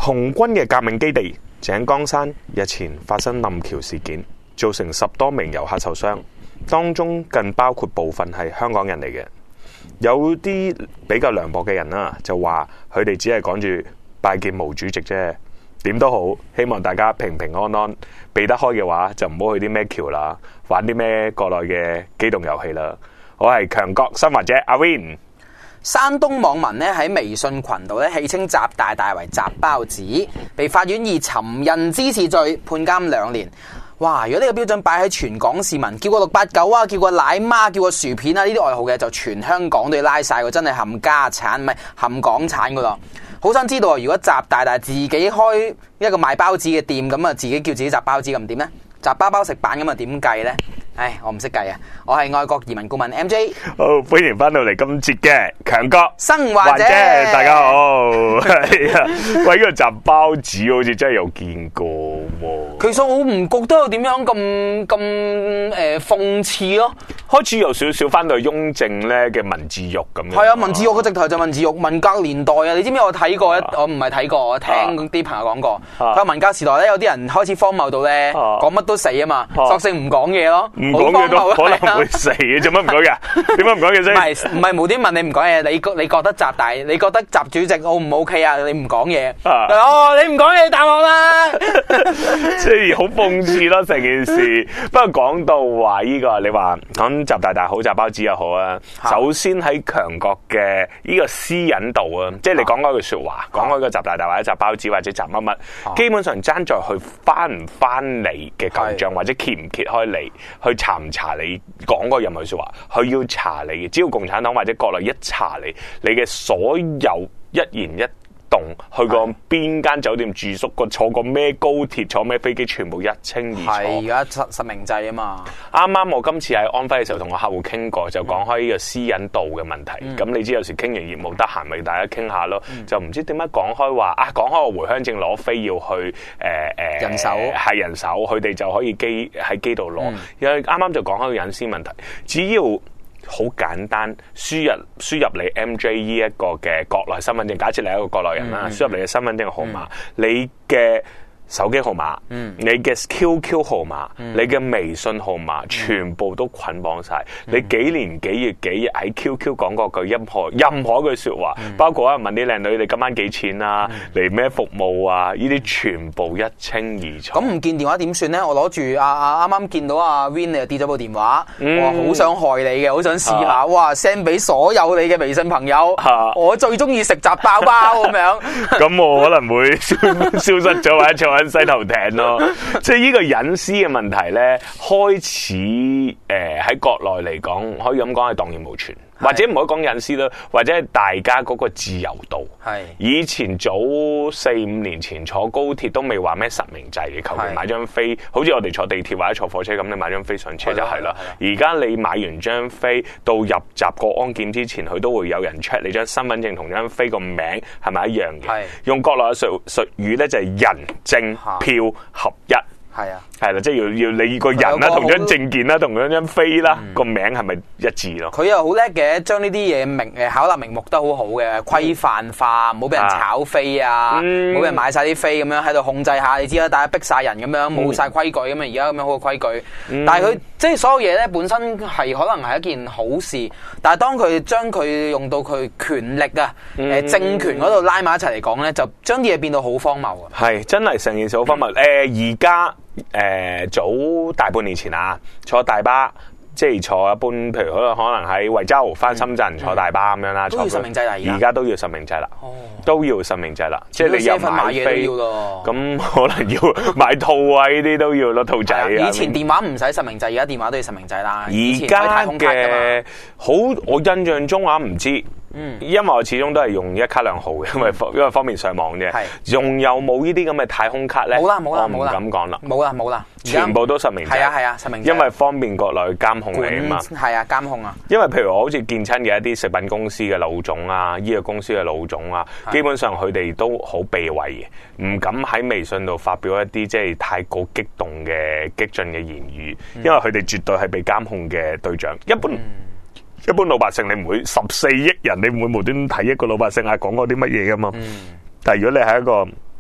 紅軍嘅革命基地井岡山日前發生冧橋事件，造成10多名遊客受傷，當中更包括部分係香港人嚟嘅。有啲比較涼薄嘅人啦，就話佢哋只係趕住拜見毛主席啫。點都好，希望大家平平安安，避得開嘅話就唔好去啲咩橋啦，玩啲咩國內嘅機動遊戲啦。我係強國新華者阿 Win。 山東網民咧喺微信群度咧戲稱習大大為習包子，被法院以尋釁滋事罪判監2年。哇！如果呢個標準擺喺全港市民，叫個689啊，叫個奶媽，叫個薯片啊，呢啲外號嘅就全香港都要拉晒，真係冚家產，唔係冚港產噶咯。好想知道啊！如果習大大自己開一個賣包子嘅店，咁啊自己叫自己習包子咁點呢？習包包食版咁啊點計呢？唉，我唔識計啊！我係外國移民顧問 MJ。 好，歡迎翻到嚟今節嘅強國生華姐， 大家好。係啊，喂，呢個習包子好似真係有見過喎。 其實我唔覺得有點樣咁諷刺咯。 開始有少少翻到雍正咧嘅文字獄咁樣。 係啊，文字獄嗰直頭就文字獄，文革年代啊！你知唔知我睇過我唔係睇過，我聽啲朋友講過。佢話文革時代咧，有啲人開始荒謬到咧，講乜都死啊嘛，索性唔講嘢咯。唔講嘢都可能會死嘅，做乜唔講嘅？點解唔講嘢啫？唔係無端問你唔講嘢，你覺得你覺得習主席 O 唔 OK 啊？你唔講嘢，你唔講嘢答我啦。 即係好諷刺咯，成件事。不過講到話呢個，你話講習大大好，習包子又好啊。首先喺強國嘅呢個私隱度啊，即係你講嗰句說話，講嗰個習大大或者習包子或者習乜乜，基本上爭在去翻唔翻你嘅舊賬，或者揭唔揭開你去查唔查你講過任何說話，佢要查你嘅。只要共產黨或者國內一查你嘅所有一言一動，去過邊間酒店住宿過，坐過咩高鐵，坐咩飛機，全部一清二楚。 係而家實名制啊嘛。 啱啱我今次喺安徽嘅時候同我客戶傾過，就講開呢個私隱度嘅問題。咁你知有時傾完業務得閒咪大家傾下咯。就唔知點解講開話啊，講開我回鄉證攞飛要去人手， 係人手，佢哋就可以喺機度攞。因為啱啱就講開個隱私問題，只要好簡單，輸入你 MJ 呢一個嘅國內身份證，假設你係一個國內人啦，輸入你嘅身份證號碼，你嘅手機號碼，你嘅 QQ 號碼，你嘅微信號碼，全部都捆綁晒。你幾年幾月幾日喺 QQ 講過句任何一句說話，包括問啲靚女你今晚幾錢啊，嚟咩服務啊，呢啲全部一清二楚。 咁唔見電話點算咧？我攞住啱啱見到阿 Win 你又跌咗部電話，我好想害你嘅，好想試下，哇 send 俾所有你嘅微信朋友，我最中意食雜包包咁樣。咁我可能會消失咗或者喺西頭艇咯，即係呢個隱私嘅問題咧，開始喺國內嚟講，可以咁講係蕩然無存，或者唔可以講隱私啦，或者係大家嗰個自由度。係以前早4-5年前坐高鐵都未話咩實名制嘅，求其買張飛，好似我哋坐地鐵或者坐火車咁，你買張飛上車就係啦。而家你買完張飛到入閘過安檢之前，佢都會有人 check 你張身份證同張飛個名係咪一樣嘅。用國內嘅術語咧就係人證票合一。係啊，係啦，即係要你個人啦，同張證件啦，同張飛啦，個名係咪一致咯？佢又好叻嘅，將呢啲嘢巧立名目得好好嘅，規範化，唔好俾人炒飛啊，唔好俾人買晒啲飛咁樣喺度控制下，你知啦，大家逼晒人咁樣，冇晒規矩咁啊，而家咁樣好個規矩。但係佢即係所有嘢咧，本身係可能係一件好事，但係當佢將佢用到佢權力啊，政權嗰度拉埋一齊嚟講咧，就將啲嘢變到好荒謬啊！係真係成件事好荒謬。而家早大半年前啊，坐大巴，即係坐一般，譬如可能喺惠州翻深圳坐大巴咁樣啦，都要實名制啦，而家都要實名制啦，都要實名制啦，即係你又買飛，咁可能要買套啊，呢啲都要咯，套仔啊。以前電話唔使實名制，而家電話都要實名制啦。而家嘅好，我印象中啊，唔知。因為我始終都係用一卡兩號嘅，因為方便上網啫。仲有冇呢啲咁嘅太空卡咧？冇啦，我唔敢講啦。冇啦，全部都實名制。係啊，實名制。因為方便國內監控你啊嘛。係啊，監控啊。因為譬如我好似見親嘅一啲食品公司嘅老總啊，醫藥公司嘅老總啊，基本上佢哋都好避諱嘅，唔敢喺微信度發表一啲即係太過激動嘅激進嘅言語，因為佢哋絕對係被監控嘅對象。一般老百姓你唔會14億人，你唔會無端睇一個老百姓講過啲乜嘢噶嘛。但係如果你係一個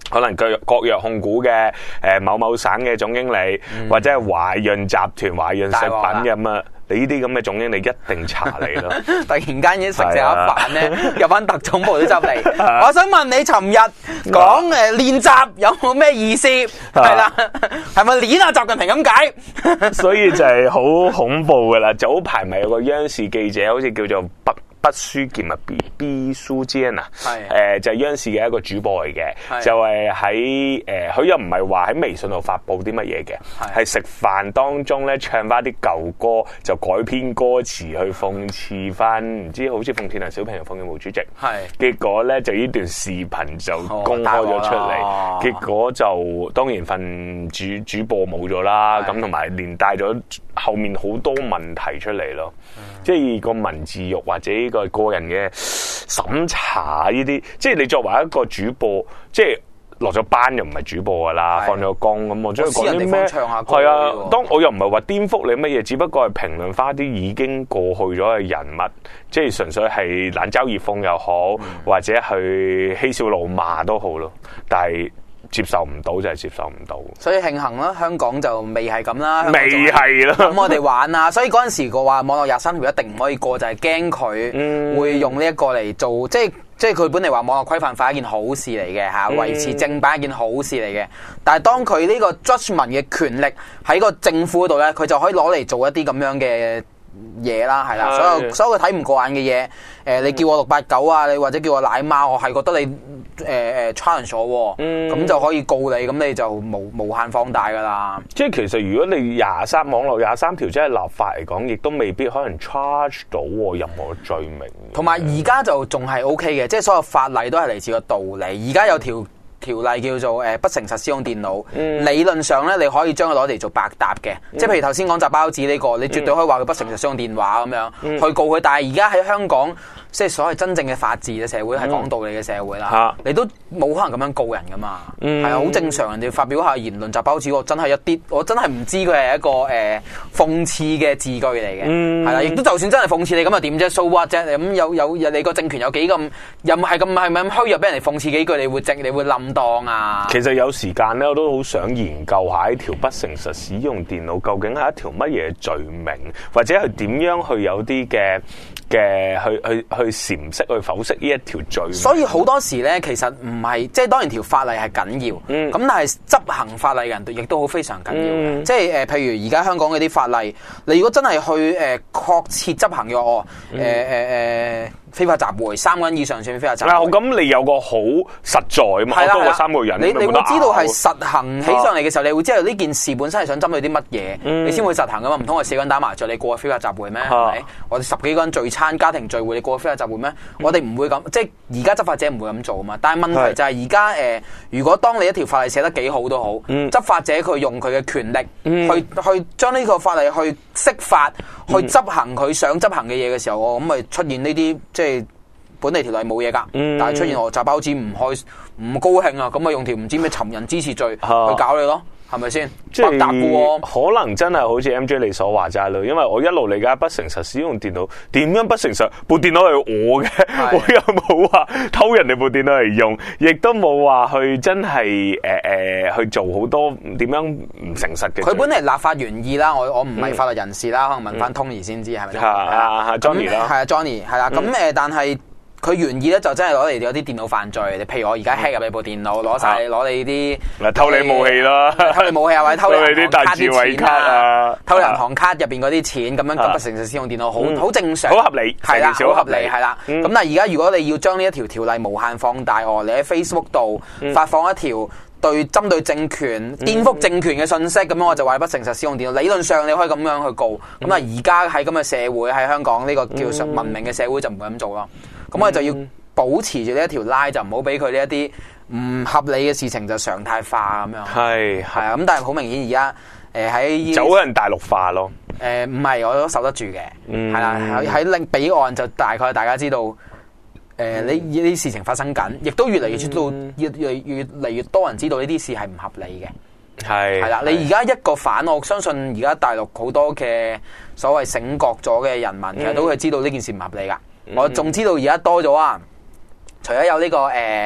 可能國藥控股嘅某某省嘅總經理，或者係華潤集團、華潤食品咁啊，你呢啲咁嘅總經理一定查你咯。 突然間已經食下飯咧，有班特種部都執嚟。我想問你，尋日講練習有冇咩意思？係啦，係咪練啊習近平咁解？ 所以就係好恐怖噶啦！早排咪有個央視記者，好似叫做畢書劍啊，B 書堅啊，就係央視嘅一個主播嚟嘅，就係喺佢又唔係話喺微信度發布啲乜嘢嘅，係食飯當中咧唱翻啲舊歌，就改編歌詞去諷刺翻，唔知好似諷刺鄧小平同馮檢毛主席，結果咧就呢段視頻就公開咗出嚟，結果就當然份主播冇咗啦，咁同埋連帶咗後面好多問題出嚟咯，即係個文字獄或者個人嘅審查呢啲，即係你作為一個主播，即係落咗班又唔係主播噶啦，放咗工咁，我將佢講啲咩？係啊，當我又唔係話顛覆你乜嘢，只不過係評論翻啲已經過去咗嘅人物，即係純粹係冷嘲熱諷又好，或者去嬉笑怒罵都好咯，但係接受唔到就係接受唔到，所以慶幸啦，香港就未係咁啦， 未係啦。 咁我哋玩啊，所以嗰陣時個話網絡23條一定唔可以過，就係驚佢會用呢一個嚟做，即係佢本嚟話網絡規範化係一件好事嚟嘅嚇，維持正版係一件好事嚟嘅。但係當佢呢個 judgement 嘅權力喺個政府嗰度咧，佢就可以攞嚟做一啲咁樣嘅嘢啦，係啦，所有佢睇唔過眼嘅嘢，你叫我689啊，你或者叫我奶媽，我係覺得你challenge 我，咁就可以告你，咁你就無限放大噶啦。 即係其實如果你網絡23條真係立法嚟講，亦都未必可能 charge 到任何罪名。 同埋而家就仲係 OK 嘅，即係所有法例都係嚟自個道理。而家有條例叫做不誠實使用電腦，理論上咧你可以將佢攞嚟做白搭嘅，即係譬如頭先講雜包子呢個，你絕對可以話佢不誠實使用電話咁樣去告佢。但係而家喺香港，即係所謂真正嘅法治嘅社會，係講道理嘅社會啦，你都冇可能咁樣告人噶嘛，係啊，好正常。人哋發表下言論，雜包子我真係我真係唔知佢係一個諷刺嘅字句嚟嘅，係啦，亦都就算真係諷刺你咁又點啫？so what啫？咁有你個政權有幾咁又係咪咁虛弱，俾人哋諷刺幾句，你會冧當啊？ 其實有時間咧，我都好想研究下呢條不誠實使用電腦究竟係一條乜嘢罪名，或者係點樣去有啲嘅去闡釋去剖析呢一條罪名。所以好多時咧，其實唔係即係當然條法例係緊要，咁但係執行法例嘅人亦都好非常緊要嘅。即係譬如而家香港嗰啲法例，你如果真係去確切執行嘅非法集會3個人以上算非法集會。 咁你有個好實在嘛？多過3個人， 你會知道係實行起上嚟嘅時候，你會知道呢件事本身係想針對啲乜嘢，你先會實行噶嘛？唔通我4個人打麻雀，你過非法集會咩？係咪？我哋10幾個人聚餐家庭聚會，你過非法集會咩？我哋唔會咁，即係而家執法者唔會咁做啊嘛。但係問題就係而家如果當你一條法例寫得幾好都好，執法者佢用佢嘅權力去將呢個法例去釋法，去執行佢想執行嘅嘢嘅時候，咁咪出現呢啲即係本地條例冇嘢噶，但係出現我雜包子唔高興啊，咁咪用條唔知咩尋人支持罪去搞你咯，係咪先？即係可能真係好似 MJ 你所話齋咯，因為我一路理解不誠實使用電腦，點樣不誠實？部電腦係我嘅，我又冇話偷人哋部電腦嚟用，亦都冇話去真係去做好多點樣唔誠實嘅。 佢本嚟立法原意啦，我唔係法律人士啦，可能問翻 Tony 先知係咪？ Johnny 啦， 係啊 Johnny 係啦，咁但係。佢原意咧就真係攞嚟有啲電腦犯罪，你譬如我而家 hack 入你部電腦，攞你啲偷你武器啦， 偷你武器啊，或者偷你啲大智慧卡啊， 偷你銀行卡入邊嗰啲錢，咁樣不誠實使用電腦，好正常， 好合理， 係啦，好合理，係啦。咁但係而家如果你要將呢一條例無限放大，你喺 Facebook 度發放一條針對政權、顛覆政權嘅信息，咁樣我就話不誠實使用電腦。理論上你可以咁樣去告，咁但係而家喺咁嘅社會，喺香港呢個叫做文明嘅社會就唔會咁做咯。咁我哋就要保持住呢一條拉，就唔好俾佢呢一啲唔合理嘅事情就常態化咁樣。係啊，咁但係好明顯而家喺走人大陸化咯。 唔係，我都守得住嘅。係啦，喺另彼岸就大概大家知道，呢啲事情發生緊，亦都越嚟越知道，越嚟越多人知道呢啲事係唔合理嘅。係啦，你而家一個反，我相信而家大陸好多嘅所謂醒覺咗嘅人民，其實都係知道呢件事唔合理噶。我仲知道而家多咗啊！除咗有呢個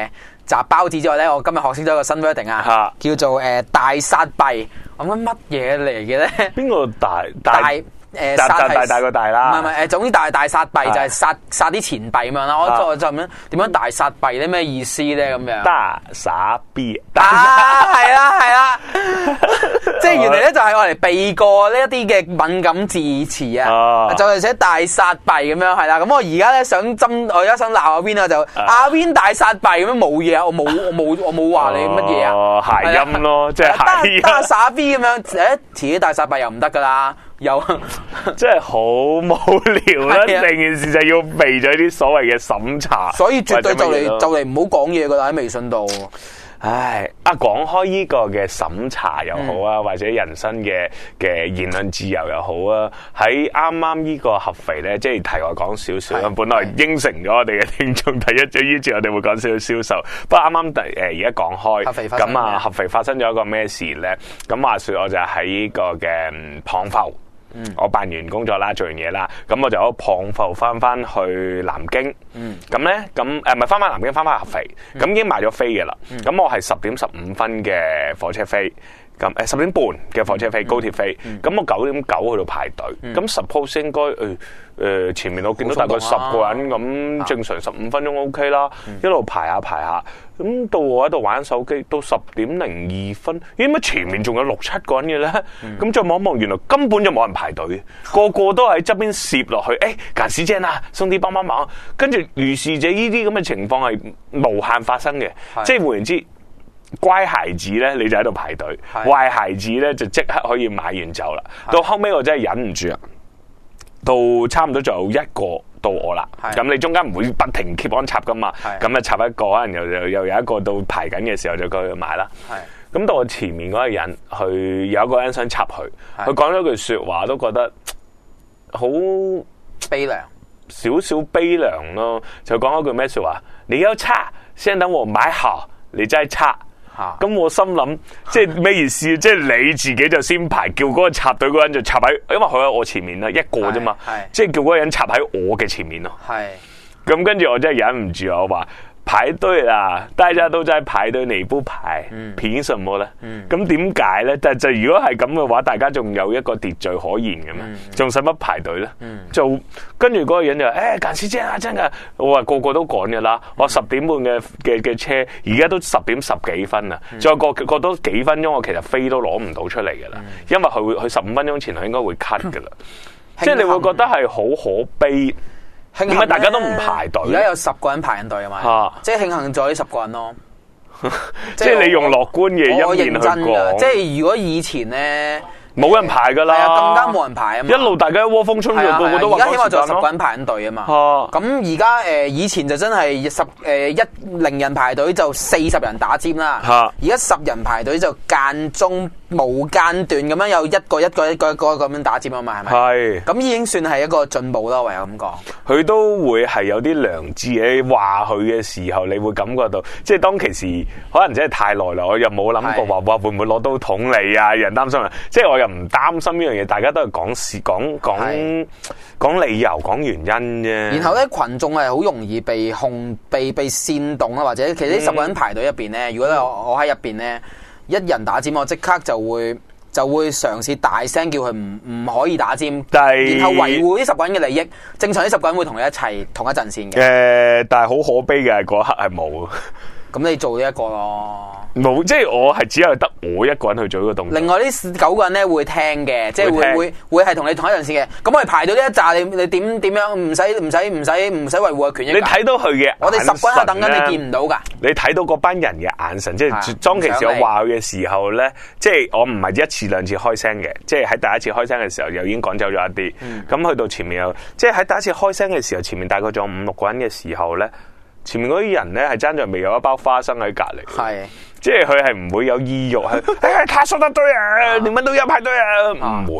集包子之外咧，我今日學識咗一個新 wording 啊，叫做大殺幣。我諗乜嘢嚟嘅咧？ 邊個大大個大啦？ 唔係，總之大殺幣就係殺啲錢幣咁樣啦。我就咁樣點樣大殺幣咧？咩意思咧？咁樣大撒幣係啦，即係原來咧就係我哋避過呢一啲嘅敏感字詞啊，就係寫大殺幣咁樣係啦。咁我而家咧我而家想鬧阿 Win 啊，就阿 Win 大殺幣咁樣冇嘢啊，我冇話你乜嘢啊， 諧音咯，即係諧音。 大傻 B 咁樣，遲啲大殺幣又唔得噶啦。有， 真係好無聊啦！成件事就要避咗啲所謂嘅審查， 所以絕對就嚟唔好講嘢噶啦喺微信度。 唉，講開呢個嘅審查又好啊，或者人身嘅言論自由又好啊，喺啱啱呢個合肥咧，即係題外講少少啦。本來應承咗我哋嘅聽眾第一節我哋會講少少銷售，不過啱啱而家講開，咁啊合肥發生咗一個咩事咧？咁話說我就喺呢個嘅蚌埠。我辦完工作啦，做完嘢啦，咁我就喺蚌埠翻去南京。咁咧，唔係翻南京，翻合肥。咁已經買咗飛嘅啦。咁我係10:15嘅火車飛，咁10:30嘅火車飛，高鐵飛。咁我9:9去到排隊。咁 suppose 應該前面我見到大概10個人，咁正常15分鐘 OK 啦。一路排下。咁到我喺度玩手機，到10:02，咦？乜前面仲有6、7個人嘅咧？咁再望一望，原來根本就冇人排隊，個個都喺側邊攝落去。趕時間啊，送啲幫忙。跟住如是者呢啲咁嘅情況係無限發生嘅，即係換言之，乖孩子咧你就喺度排隊，壞孩子咧就即刻可以買完走啦。到後尾我真係忍唔住啊！到差唔多仲有一個到我啦，咁你中間唔會不停 keep on 插噶嘛，咁啊插一個，可能又有一個到排緊嘅時候就過去買啦。咁到我前面嗰個人，佢有一個人想插佢講咗句說話，都覺得好悲涼， 少少悲涼咯。就講一句咩說話？你要插，先等我買好，你再插。咁我心諗，即係咩意思？即係你自己就先排，叫嗰個插隊嗰個人就插喺，因為佢喺我前面啦，一個啫嘛，即係叫嗰個人插喺我嘅前面咯。咁跟住我真係忍唔住，我話排隊啦，大家都在排隊，你不排，憑什麼咧？咁點解咧？但係就如果係咁嘅話，大家仲有一個秩序可言嘅咩？仲使乜排隊咧？就跟住嗰個人就趕時間啊，真噶！我話個個都趕嘅啦，我10:30嘅車，而家都10:10幾分啦，再過多幾分鐘，我其實飛都攞唔到出嚟嘅啦，因為佢15分鐘前佢應該會 cut 嘅啦，即係你會覺得係好可悲。點解大家都唔排隊？ 而家有10個人排緊隊啊嘛，即係慶幸咗呢10個人咯。 即係你用樂觀嘅一面去講， 即係如果以前咧冇人排噶啦， 更加冇人排啊嘛， 一路大家一窩蜂衝入，個個都話。而家起碼仲有10個人排緊隊啊嘛。咁而家以前就真係10人排隊就40人打尖啦。而家10人排隊就間中無間斷咁樣有一個咁樣打尖啊嘛，係咪？係。咁已經算係一個進步啦，唯有咁講。佢都會係有啲良知嘅，話佢嘅時候，你會感覺到，即係當其時可能真係太耐啦，我又冇諗過話會唔會攞刀捅你啊？人擔心啊，即係我又唔擔心呢樣嘢，大家都係講理由、講原因啫。 然後咧，群眾係好容易被煽動啊，或者其實呢10個人排隊入邊咧，如果我喺入邊咧，一人打尖，我即刻就會嘗試大聲叫佢唔可以打尖，然後維護呢10個人嘅利益。正常呢10個人會同你一齊同一陣線嘅。 但係好可悲嘅嗰刻係冇。 咁你做呢一個咯。 冇，即係我係只有得我一個人去做呢個動作。 另外呢9個人咧會聽嘅，即係會係同你同一陣線嘅。咁我哋排到呢一紮，你點樣唔使維護嘅權益？ 你睇到佢嘅， 我哋10個人喺度等緊，你見唔到噶。 你睇到嗰班人嘅眼神，即係當其時我話佢嘅時候咧，即係我唔係1次2次開聲嘅，即係喺第一次開聲嘅時候又已經趕走咗一啲。咁去到前面又，即係喺第一次開聲嘅時候，前面大概仲有5、6個人嘅時候咧，前面嗰啲人咧係爭在未有一包花生喺隔籬。係。即係佢係唔會有意欲去，他說得對啊，你們都要排隊啊，唔會。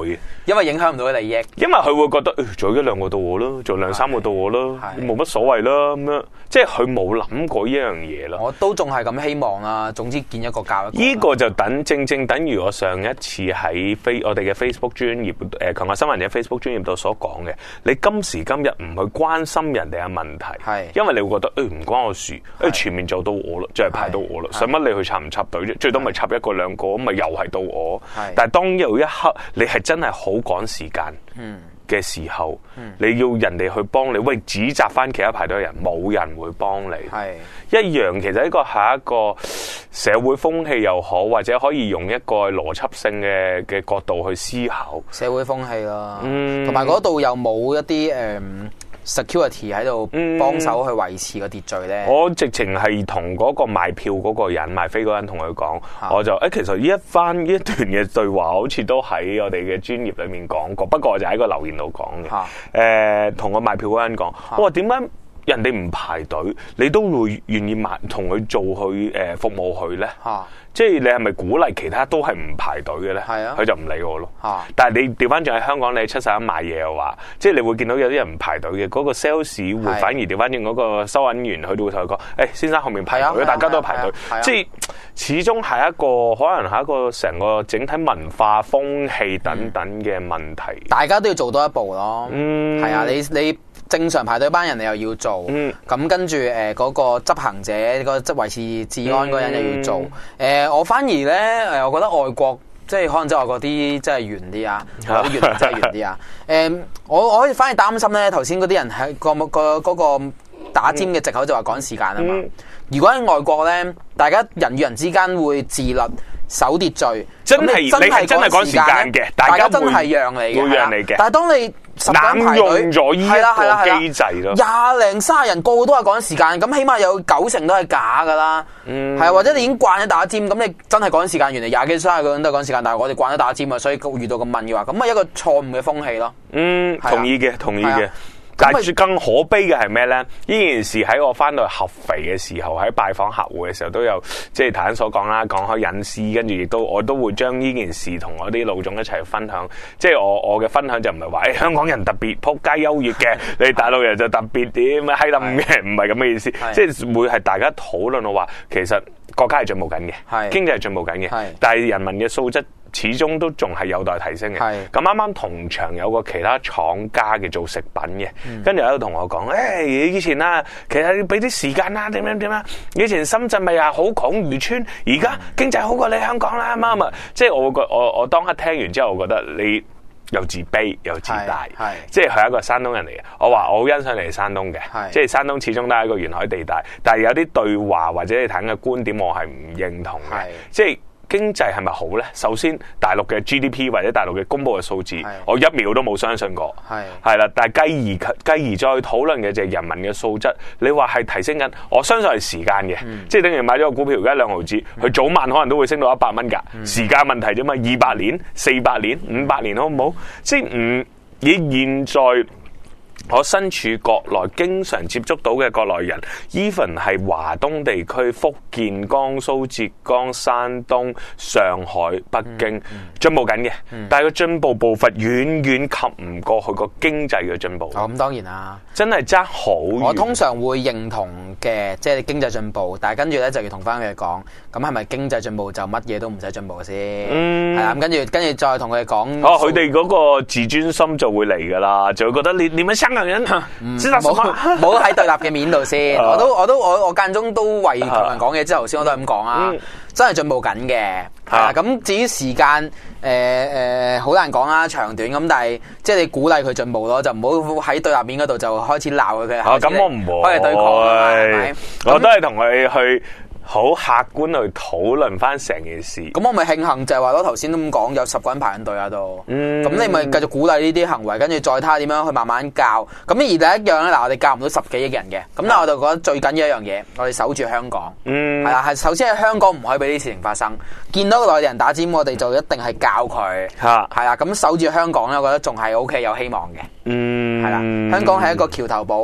因為影響唔到利益。 因為佢會覺得做一兩個到我咯，做兩三個到我咯，冇乜所謂啦咁樣，即係佢冇諗過呢樣嘢咯。 我都仲係咁希望啦，總之見一個教一個。 呢個就正正等於我上一次喺我哋嘅 Facebook 專頁強國新聞嘅 Facebook 專頁度所講嘅，你今時今日唔去關心人哋嘅問題，因為你會覺得唔關我事，全面做到我啦，就係排到我啦，使乜你去插唔插隊啫？最多咪插一個兩個，咁咪又係到我。但係當有一刻你係真係好趕時間嘅時候，你要人哋去幫你，喂，指責翻其他排隊嘅人，冇人會幫你。一樣，其實呢個係一個社會風氣又好，或者可以用一個邏輯性嘅角度去思考社會風氣啦，同埋嗰度又冇一啲security 喺度幫手去維持個秩序咧。 我直情係同嗰個賣票嗰個人賣飛嗰人同佢講，我就其實呢一段嘅對話好似都喺我哋嘅專頁裏面講過，不過我就喺個留言度講嘅。同我賣票嗰人講，我話點解人哋唔排隊，你都會願意同佢做去服務佢咧？即係你係咪鼓勵其他都係唔排隊嘅咧？佢就唔理我咯。但係你調翻轉喺香港，你出手買嘢嘅話，即係你會見到有啲人唔排隊嘅，嗰個 sales 會反而調翻轉嗰個收銀員，佢都會同佢講：先生後面排隊，大家都排隊。即係始終係一個可能係一個成個整體文化風氣等等嘅問題。 大家都要做多一步咯。係啊，你正常排隊班人你又要做，咁跟住嗰個執行者個維持治安嗰人又要做。我反而咧我覺得外國即係可能即係外國啲真係遠啲啊，嗰啲遠真係遠啲啊。我可以反而擔心咧，頭先嗰啲人喺嗰個打尖嘅藉口就話趕時間啊嘛。如果喺外國咧，大家人與人之間會自律守秩序， 真係趕時間嘅，大家真係讓你嘅， 會讓你嘅。 但係當你濫用咗呢一個機制咯，20零30人個個都係趕時間，咁起碼有90%都係假噶啦。係或者你已經慣咗打尖，咁你真係趕時間，原來20幾30個人都係趕時間，但係我哋慣咗打尖啊，所以遇到咁問嘅話，咁咪一個錯誤嘅風氣咯。 同意嘅。但係更可悲嘅係咩咧？呢件事喺我翻到合肥嘅時候，喺拜訪客戶嘅時候都有，即係頭先所講啦，講開隱私，跟住亦都我都會將呢件事同我啲老總一齊分享。即係我嘅分享就唔係話香港人特別撲街優越嘅，你大陸人就特別點閪冧嘅，唔係咁嘅意思。即係會係大家討論到話，其實國家係進步緊嘅，經濟係進步緊嘅，但係人民嘅素質始終都仲係有待提升嘅。咁啱啱同場有個其他廠家嘅做食品嘅，跟住喺度同我講：以前啊，其實你俾啲時間啦，點樣？以前深圳咪好窮漁村，而家經濟好過你香港啦，啱啊！即係我當刻聽完之後，我覺得你又自卑又自大，即係佢係一個山東人嚟嘅。我話我好欣賞你係山東嘅，即係山東始終都係一個沿海地帶，但係有啲對話或者你睇嘅觀點，我係唔認同嘅，即係。經濟係咪好咧？首先，大陸嘅 GDP 或者大陸嘅公布嘅數字，我1秒都冇相信過。係啦，但係繼而再討論嘅就係人民嘅素質。你話係提升緊，我相信係時間嘅，即係等於買咗個股票而家2毫子，佢早晚可能都會升到100蚊㗎。時間問題啫嘛，200年、400年、500年好唔好？即係以現在。我身處國內，經常接觸到嘅國內人 ，even 係華東地區、福建、江蘇、浙江、山東、上海、北京進步緊嘅，但係個進步步伐遠遠及唔過佢個經濟嘅進步。咁當然啦，真係爭好遠。我通常會認同嘅，即係經濟進步，但係跟住咧就要同翻佢哋講，咁係咪經濟進步就乜嘢都唔使進步先？係啦，咁跟住再同佢哋講。佢哋嗰個自尊心就會嚟噶啦，就會覺得你乜香港人冇喺對立嘅面度先。我間中都為同人講嘢，之後頭先我都係咁講啊，真係進步緊嘅。咁至於時間，好難講啦，長短咁，但係即係你鼓勵佢進步咯，就唔好喺對立面嗰度就開始鬧佢嘅。咁我唔會開始對抗，係咪？我都係同佢去。好客觀去討論翻成件事，咁我咪慶幸就係話咯，頭先都咁講，有10個人排緊隊喺度，咁你咪繼續鼓勵呢啲行為，跟住再睇下點樣去慢慢教。咁而第一樣咧，嗱我哋教唔到10幾億人嘅，咁但係我就覺得最緊要一樣嘢，我哋守住香港，係啦，係首先喺香港唔可以俾呢啲事情發生。見到個內地人打尖，我哋就一定係教佢，係啦，咁守住香港咧，我覺得仲係 OK 有希望嘅，係啦，香港係一個橋頭堡。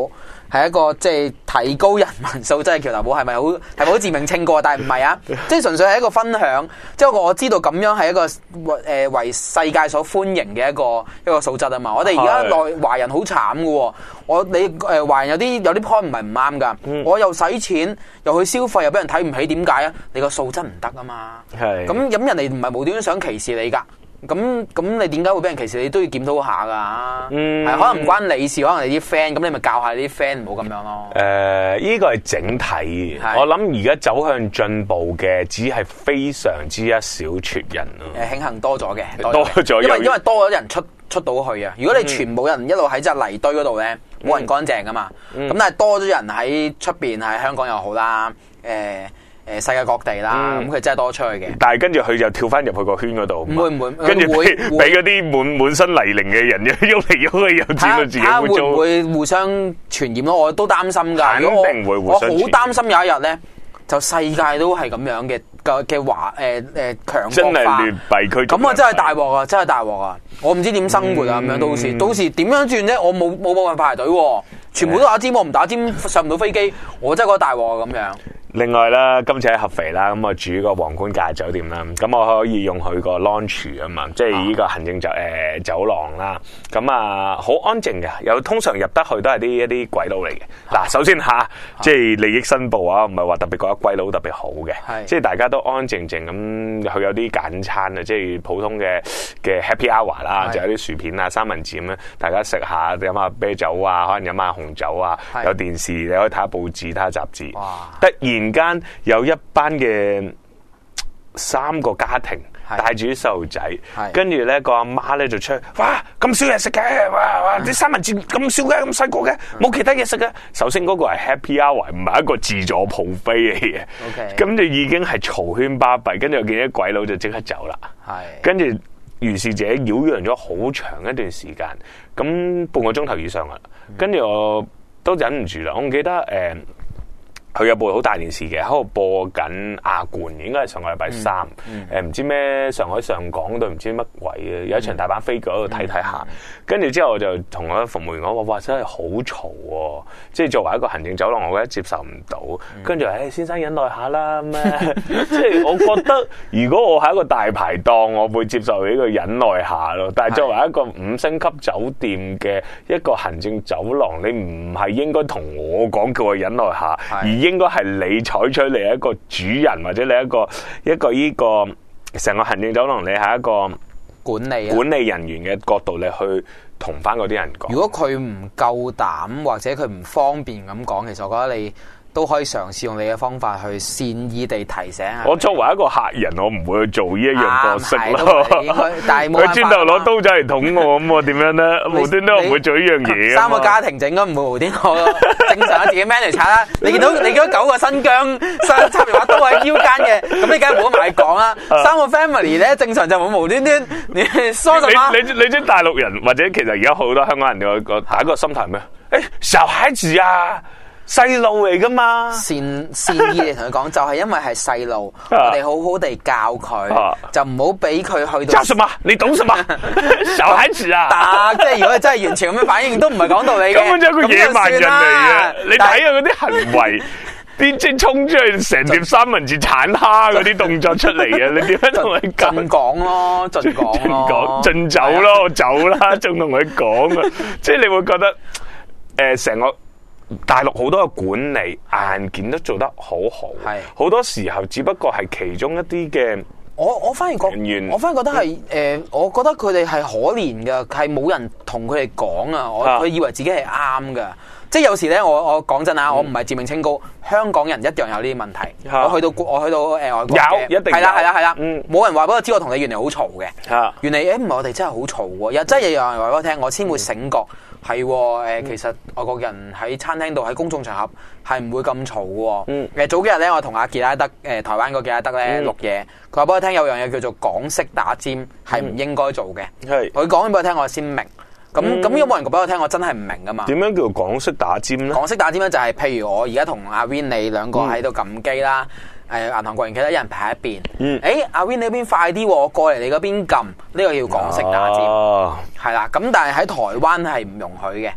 係一個即係提高人民素質嘅橋頭堡，係咪好自命稱過？但係唔係啊，即係純粹係一個分享。即係我知道咁樣係一個為世界所歡迎嘅一個素質啊嘛。我哋而家華人好慘嘅喎，你華人有啲 point 唔係唔啱㗎。我又使錢又去消費又俾人睇唔起，點解啊？你個素質唔得啊嘛。係咁人哋唔係無端端想歧視你㗎。咁你點解會俾人歧視？你都要檢討下噶，係可能唔關你事，可能你啲 friend，咁你咪教下你啲 friend 唔好咁樣咯。 呢個係整體，我諗而家走向進步嘅只係非常之一小撮人咯。 慶幸多咗嘅， 多咗， 因為多咗人出到去啊。如果你全部人一路喺隻泥堆嗰度咧，冇人乾淨噶嘛。咁但係多咗人喺出邊，喺香港又好啦，世界各地啦，咁佢真係多出去嘅。但係跟住佢就跳翻入去個圈嗰度， 唔會， 跟住俾嗰啲滿身泥濘嘅人喐嚟喐去，又知道自己會做。 會唔會互相傳染咯？我都擔心㗎。 肯定會互相傳染。 我好擔心有一日咧，就世界都係咁樣嘅強國化。 真係劣幣驅逐。 咁啊，真係大鑊啊！真係大鑊啊！我唔知點生活啊咁樣，到時點樣轉啫？我冇辦法排隊喎，全部都打尖，我唔打尖上唔到飛機，我真係覺得大鑊啊咁樣。 另外啦，今次喺合肥啦，咁我住個皇冠假日酒店啦，咁我可以用佢個 launch 啊嘛，即係呢個行政走廊啦，咁啊好安靜嘅，通常入得去都係一啲鬼佬嚟嘅。嗱，首先即係利益申報啊，唔係話特別覺得鬼佬特別好嘅，即係大家都安安靜靜咁，佢有啲簡餐啊，即係普通嘅 happy hour 啦，就有啲薯片啊、三文治咁樣，大家食下飲下啤酒啊，可能飲下紅酒啊，有電視你可以睇下報紙、睇下雜誌，突然間有一班嘅3個家庭帶住啲細路仔，跟住咧個阿媽咧就出去，哇咁少嘢食嘅，哇啲三文治咁少嘅，咁細個嘅，冇其他嘢食嘅。首先嗰個係 happy hour， 唔係一個自助 buffet 嚟嘅，咁就已經係嘈喧巴閉，跟住我見啲鬼佬就即刻走啦，跟住如是者擾攘咗好長一段時間，咁半個鐘頭以上啦，跟住我都忍唔住啦，我唔記得佢有部好大電視嘅，喺度播緊亞冠，應該係上個禮拜3，唔知咩上海上港對唔知乜鬼嘅，有一場大阪飛腳喺度睇下，跟住之後我就同我服務員講話，哇真係好嘈喎，即係作為一個行政走廊，我覺得接受唔到。跟住先生忍耐下啦咩，即係我覺得如果我係一個大排檔，我會接受呢個忍耐下咯。但係作為一個5星級酒店嘅一個行政走廊，你唔係應該同我講叫我忍耐下，應該係你採取你一個主人或者你一個呢個成個行政走廊，你係一個管理人員嘅角度，你去同翻嗰啲人講。如果佢唔夠膽或者佢唔方便咁講，其實我覺得你都可以嘗試用你嘅方法去善意地提醒下。我作為一個客人，我唔會去做呢一樣角色咯。但係佢專登攞刀仔嚟捅我，咁我點樣咧？無端端我唔會做呢樣嘢。3個家庭就應該唔會無端端正常自己 manage 啦。你見到9個新疆插棉花刀喺腰間嘅，咁你梗係唔好埋去講啦。3個 family 咧，正常就冇無端端你疏什麼？你知大陸人或者其實而家好多香港人有個第一個心態咩？小孩子啊！細路嚟噶嘛？善意嚟同佢講，就係因為係細路，我哋好好地教佢，就唔好俾佢去到。教什麼？你懂什麼？小孩子啊！即係如果真係完全咁樣反應，都唔係講道理嘅。根本就係個野蠻人嚟嘅。你睇下嗰啲行為，啲即係衝出去成碟三文治鏟蝦嗰啲動作出嚟嘅，你點樣同佢盡講咯？盡講，盡走咯，我走啦，仲同佢講啊！即係你會覺得成個。大陸好多嘅管理硬件都做得好好，好多時候只不過係其中一啲嘅。我反而覺得係我覺得佢哋係可憐㗎，係冇人同佢哋講啊！佢以為自己係啱㗎，即係有時咧，我講真啊，我唔係自命清高，香港人一樣有呢啲問題。我去到外國有一定係啦，冇人話俾我知我同你原來好嘈嘅，原來唔係我哋真係好嘈喎，又真係有人話俾我聽，我先會醒覺。係其實外國人喺餐廳度喺公眾場合係唔會咁嘈嘅。早幾日咧，我同阿傑拉德台灣個傑拉德咧錄嘢，佢話俾我聽有樣嘢叫做港式打尖係唔應該做嘅。佢講俾我聽，我先明。咁有冇人講俾我聽？我真係唔明噶嘛。點樣叫做港式打尖咧？港式打尖咧就係譬如我而家同阿 Win 你兩個喺度撳機啦。銀行櫃員企得一人排一邊。阿 Win 你嗰邊快啲，我過嚟你嗰邊撳，呢個叫港式打尖。係啦，咁但係喺台灣係唔容許嘅。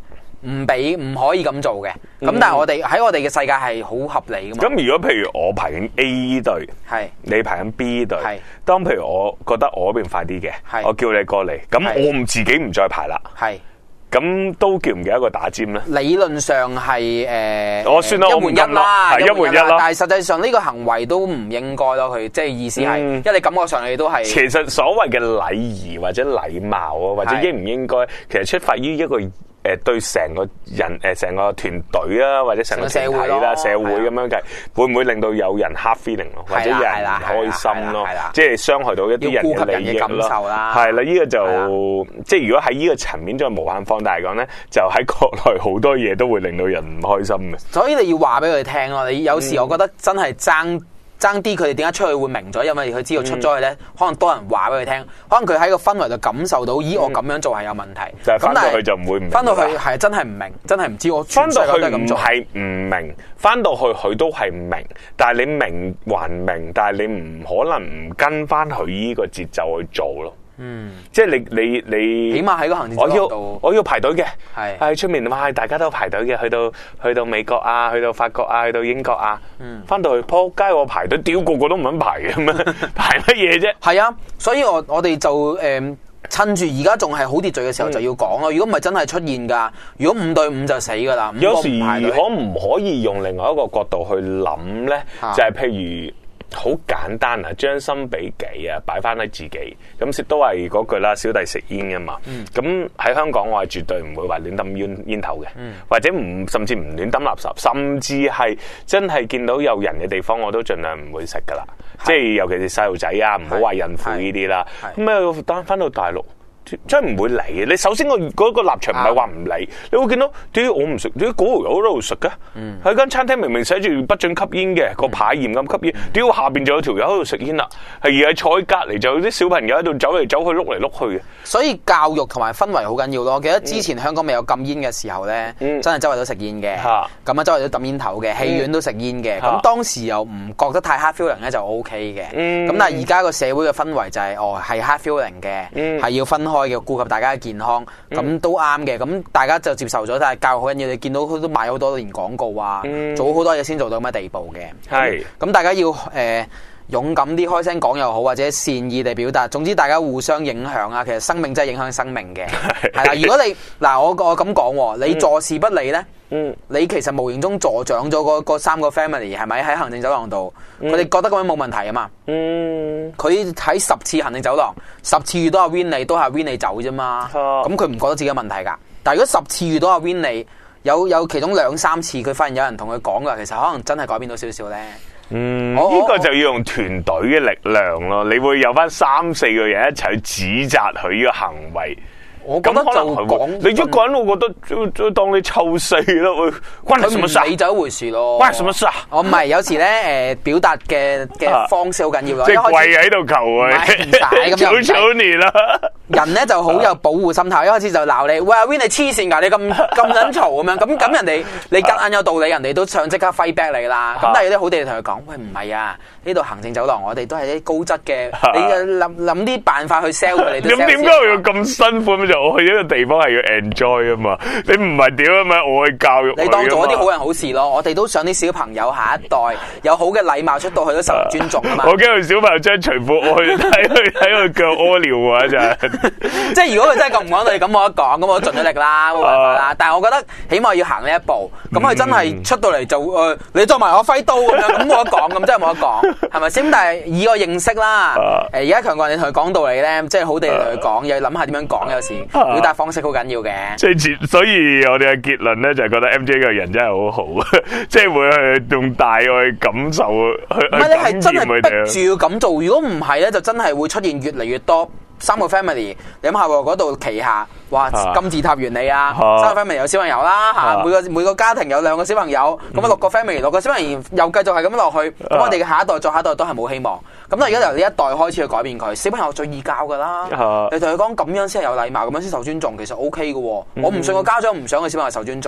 唔可以咁做嘅。咁但係我哋喺我哋嘅世界係好合理噶嘛。 咁如果譬如我排緊 A 隊， 係你排緊 B 隊， 係當譬如我覺得我嗰邊快啲嘅，我叫你過嚟，咁我自己唔再排啦。 係。 咁都叫唔叫一個打尖咧？ 理論上係我算啦， 一換一啦， 一換一啦。 但係實際上呢個行為都唔應該咯，佢即係意思係，因為你感覺上你都係。 其實所謂嘅禮儀或者禮貌啊，或者應唔應該，其實出發於一個對成個人成個團隊啊，或者成個團體啦、社會咁樣計，會唔會令到有人 hard feeling 咯，或者有人唔開心咯？即係傷害到一啲人嘅利益咯。係啦，呢個就即係如果喺呢個層面再無限放大嚟講咧，就喺國內好多嘢都會令到人唔開心嘅。 所以你要話俾佢哋聽咯，你有時我覺得真係爭啲，佢哋點解出去會明咗？因為佢知道出咗去咧，可能多人話俾佢聽，可能佢喺個氛圍度感受到，咦，我咁樣做係有問題。 但係翻到去就唔會唔明。翻到去係真係唔明，真係唔知。我翻到去唔係唔明，翻到去佢都係明，但係你明還明，但係你唔可能唔跟翻佢呢個節奏去做咯。即係你起碼喺個行政走廊度， 我要排隊嘅， 係喺出面哇，大家都排隊嘅，去到美國啊，去到法國啊，去到英國啊，翻到去仆街我排隊，屌個個都唔肯排嘅咩？排乜嘢啫？係啊，所以我哋就趁住而家仲係好秩序嘅時候就要講咯。如果唔係真係出現噶，如果5對5就死噶啦。 有時可唔可以用另外一個角度去諗咧？就係譬如。好簡單啊！將心比己啊，擺翻喺自己咁，都係嗰句啦。小弟食煙㗎嘛，咁喺香港我係絕對唔會話亂抌煙頭嘅，或者甚至唔亂抌垃圾，甚至係真係見到有人嘅地方我都盡量唔會食噶啦。即係尤其是細路仔啊，唔好話孕婦呢啲啦。咁單翻到大陸。真係唔會嚟嘅。你首先個嗰個立場唔係話唔理，你會見到點解我唔食？點解嗰度有喺度食嘅？喺間餐廳明明寫住不准吸煙嘅個牌嚴禁吸煙，點解下邊就有條友喺度食煙啦？而係坐喺隔離就有啲小朋友喺度走嚟走去碌嚟碌去嘅。所以教育同埋氛圍好緊要咯。我記得之前香港未有禁煙嘅時候咧，真係周圍都食煙嘅，咁啊周圍都抌煙頭嘅，戲院都食煙嘅。咁當時又唔覺得太 hard feeling 咧就 OK 嘅。咁但係而家個社會嘅氛圍就係係 hard feeling 嘅，係要分開嘅，顧及大家嘅健康，咁都啱嘅。咁大家就接受咗，但係教育好緊要。你見到佢都買好多年廣告啊，做好多嘢先做到咁嘅地步嘅。係咁，大家要勇敢啲開聲講又好，或者善意地表達。總之大家互相影響啊。其實生命真係影響生命嘅。係啦，如果你嗱我咁講，你坐視不理咧，你其實無形中助長咗嗰3個 family 係咪喺行政走廊度？佢哋覺得咁樣冇問題啊嘛。佢睇10次行政走廊，10次遇到阿 Winnie 都係 Winnie 走啫嘛。咁佢唔覺得自己有問題㗎。但係如果10次遇到阿 Winnie，有其中2-3次佢發現有人同佢講㗎，其實可能真係改變到少少咧。呢個就要用團隊嘅力量咯。你會有翻3-4個人一齊去指責佢呢個行為。我覺得就講你一個人，我覺得當你臭死咯，關你什麼事？佢唔理就一回事咯。關你什麼事啊？我唔係有時咧，表達嘅方式好緊要咯。即係跪喺度求佢，唔使咁樣。求求你啦！人咧就好有保護心態，一開始就鬧你，喂 Win 你黐線㗎，你咁撚嘈咁樣，咁人哋你夾硬有道理，人哋都想即刻 fight back 你啦。咁但係有啲好地同佢講，喂唔係啊，呢度行政走廊我哋都係啲高質嘅，你諗啲辦法去 sell 佢哋。咁點解要咁辛苦？我去一個地方係要 enjoy 啊嘛，你唔係點啊嘛，我去教育你當做一啲好人好事咯。我哋都想啲小朋友下一代有好嘅禮貌，出到去都受人尊重啊嘛。我驚佢小朋友將除褲我去睇佢腳屙尿啊真係。即係如果佢真係咁唔講道理，咁我一講，咁我盡咗力啦，冇辦法啦。但係我覺得起碼要行呢一步，咁佢真係出到嚟就你作埋我揮刀咁樣，咁冇得講，咁真係冇得講，係咪先？但係以我認識啦，而家強國人你同佢講道理咧，即係好地同佢講，又要諗下點樣講，有時。表達方式好緊要嘅，所以我哋嘅結論咧就係覺得 MJ 個人真係好好，即係會去用大愛去感受，唔係你係真係逼住要咁做，如果唔係咧，就真係會出現越嚟越多3個 family。你諗下喎，嗰度旗下哇金字塔原理啊，3個 family 有小朋友啦嚇，每個家庭有2個小朋友，咁啊6個 family，6個小朋友又繼續係咁落去，咁我哋嘅下一代再下一代都係冇希望。咁而家由呢一代開始去改變佢，小朋友最易教噶啦。你同佢講咁樣先係有禮貌，咁樣先受尊重，其實 OK 嘅。我唔信個家長唔想個小朋友受尊重，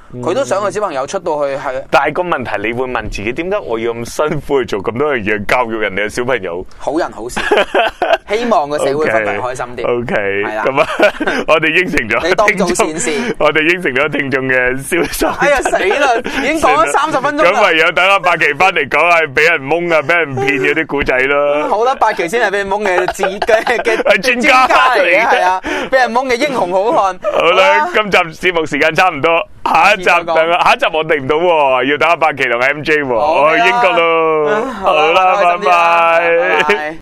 佢都想個小朋友出到去係但係個問題，你會問自己，點解我要咁辛苦去做咁多樣嘢，教育人哋嘅小朋友？ 好人好事，希望個社會氛圍開心啲。 OK， 係啦咁啊，我哋應承咗， 你當做善事， 我哋應承咗聽眾嘅銷售。 哎呀死啦，已經講咗30分鐘啦。 咁唯有等阿伯奇翻嚟講係俾人蒙啊，俾人騙嘅啲古仔咯。 好啦，伯奇先係俾人蒙嘅係專家嚟嘅， 嚟嘅係啊，俾人蒙嘅英雄好漢。 好啦，今集節目時間差唔多，下一集我定唔到喎，要等阿伯奇同 MJ 喎，我去英國咯。好啦，拜拜。